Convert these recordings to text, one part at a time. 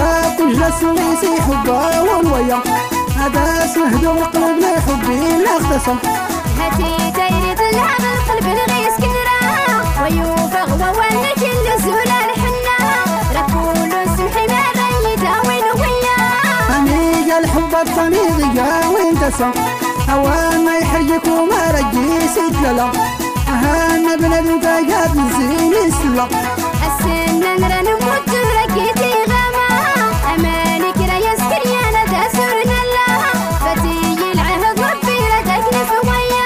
وراك وجلس ويسي حبه والويا هذا سهد والقلب لا حبي لا اختصم هاتي تيريد الهام القلب الغيس كنرا ويوفغ ووالك اللزولة الحنة ركول سمحي ما غيدا وين ويا أني الحب الطنيغية وين تسم هوان ما يحرجك وما رجيس يتللا أهانا بنت قاد نزين يسلا السنة نرى نموت ركيتي غاما أمانك ريا سكريانا تاسورنا الله فتي العهد ربي ردك نفويا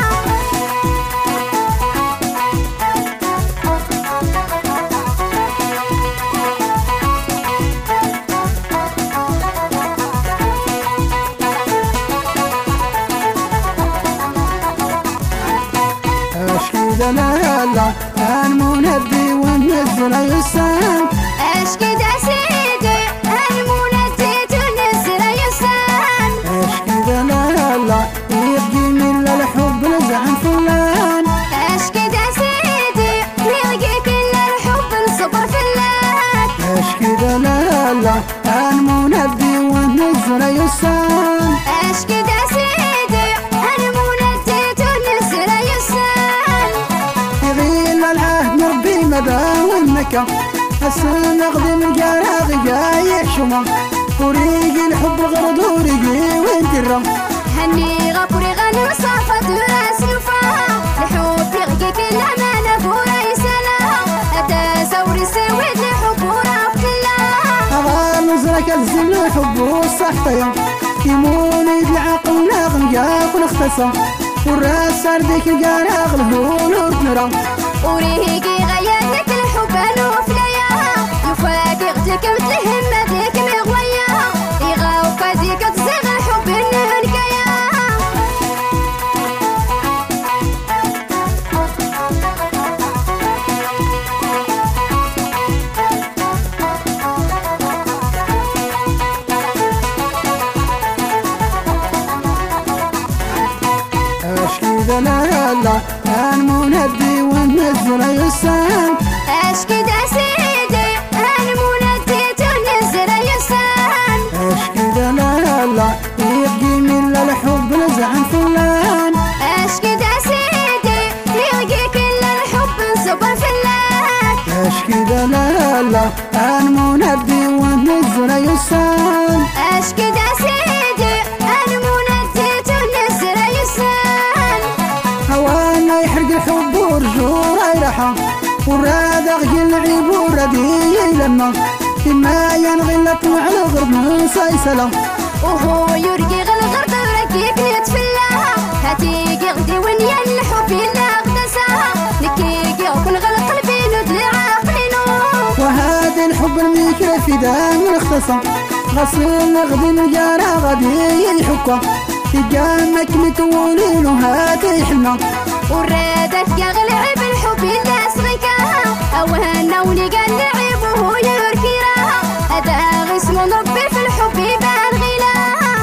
أشكي دلالا المنبي والنزل يسام أشكي دا سيدي المنبي والنزل يسام أشكي دلالا يبقي من الحب نزعن فلان أشكي دا سيدي يلقي كل الحب نصبر فلان أشكي دلالا المنبي والنزل يسام أشكي دا سيدي المنبي والنزل يسام يغيل العهد نربي مدى والنكا السن أخذ من جاراغي جاي شما وريقي الحب الغرض وريقي وين ترى هني غبري غنم صافت راس نفا لحب يغقي كل أمانة بورا يسلا أتا سوري سويد لحب ورا كلها أغال نزرك الزل حب والصحطية يمون يد العقل ناغم جاك ونختصى والراس سردك الجاراغ الهول ورتنرى وريقي غيرتك الحب نوفليا يفادق ديك مثل همة ديك مغويا يغاوك ديك تزيغ الحب النهنكيا أشكي دلالا المنبي والنزل يسام أشكي دا سيدي المنبي والنزل يسام أشكي دلالا يبقي من الحب نزعن فلان أشكي دا سيدي يلقي كل الحب نصبر فلان أشكي دلالا المنبي والنزل يسام أشكي دا سيدي المنبي والنزل يسام هوانا يحرق الحب ورجور يرحى والرادق يلعب والردي لما إما ينغي الأطمع الغرب من سايسلة وهو يرقي غلغرد ركيك نتفلها هاتي قغدي ونيا الحب يلا غدسها نكيكي وكن غلق قلبي ندلع عقلينو وهذا الحب الميكرة في دام اختصى غسل نغدي الجارة غدي يحكى تجامك متولي له هاتي حنا ورادت يغلعب الحب يلا صغيكها أوهنا ولقى اللعب وهو يركيها هذا غسم ربي في الحب يبان غلاها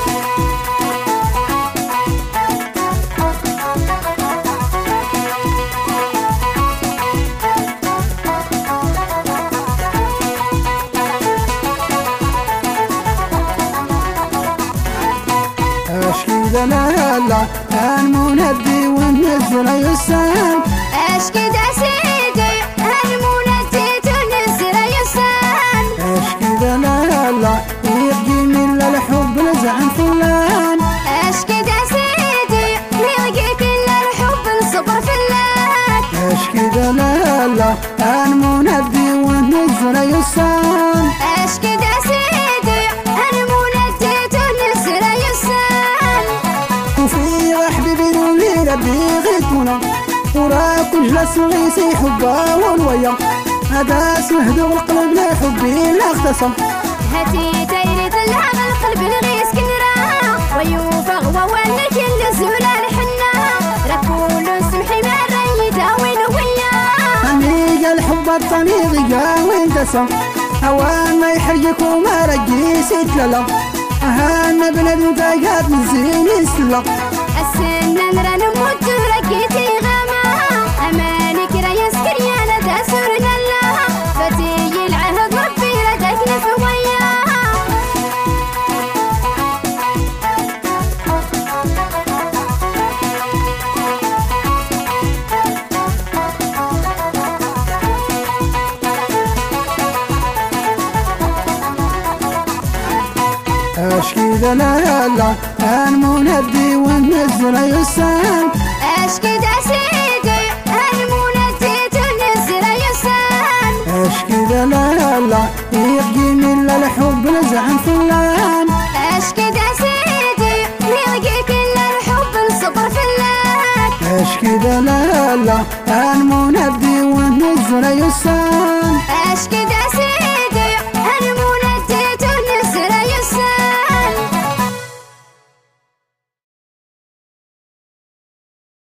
أشكي دلالا المنبي والنزل يسام أشكي دا سيدي المنبي والنزل يسام أشكي دلالا يبقي من الحب نزعن فلان أشكي دا سيدي يلقي كل الحب نصبر فلان أشكي دلالا المنبي والنزل يسام أشكي دا سيدي المنبي والنزل يسام وفي حبيبي نولي ربي غيتونا وراك وجلس ويسي حبه والويا هذا سهد والقلب لا حبي لا اختصم هاتي تيريد الهام القلب الغيس كنرا ويوفغ ووالك اللزولة الحنة ركول سمحي ما غيدا وين ويا أني الحب الطنيغية وين تسم هوان ما يحرجك وما رجيس يتللا أهانا بنت قاد نزين يسلا السنة نرى نموت ركيتي غاما أمانك ريا سكريانا تاسورنا الله فتي العهد ربي ردك نفويا اش كذا لا لا المنادي وننزل يسان اش كذا سيدي المنادي تنزل يسان اش كذا لا لا يبقي من الحب نزعم فلان اش كذا سيدي يلقي كل الحب الصبر فلان اش كذا لا لا المنادي وننزل يسان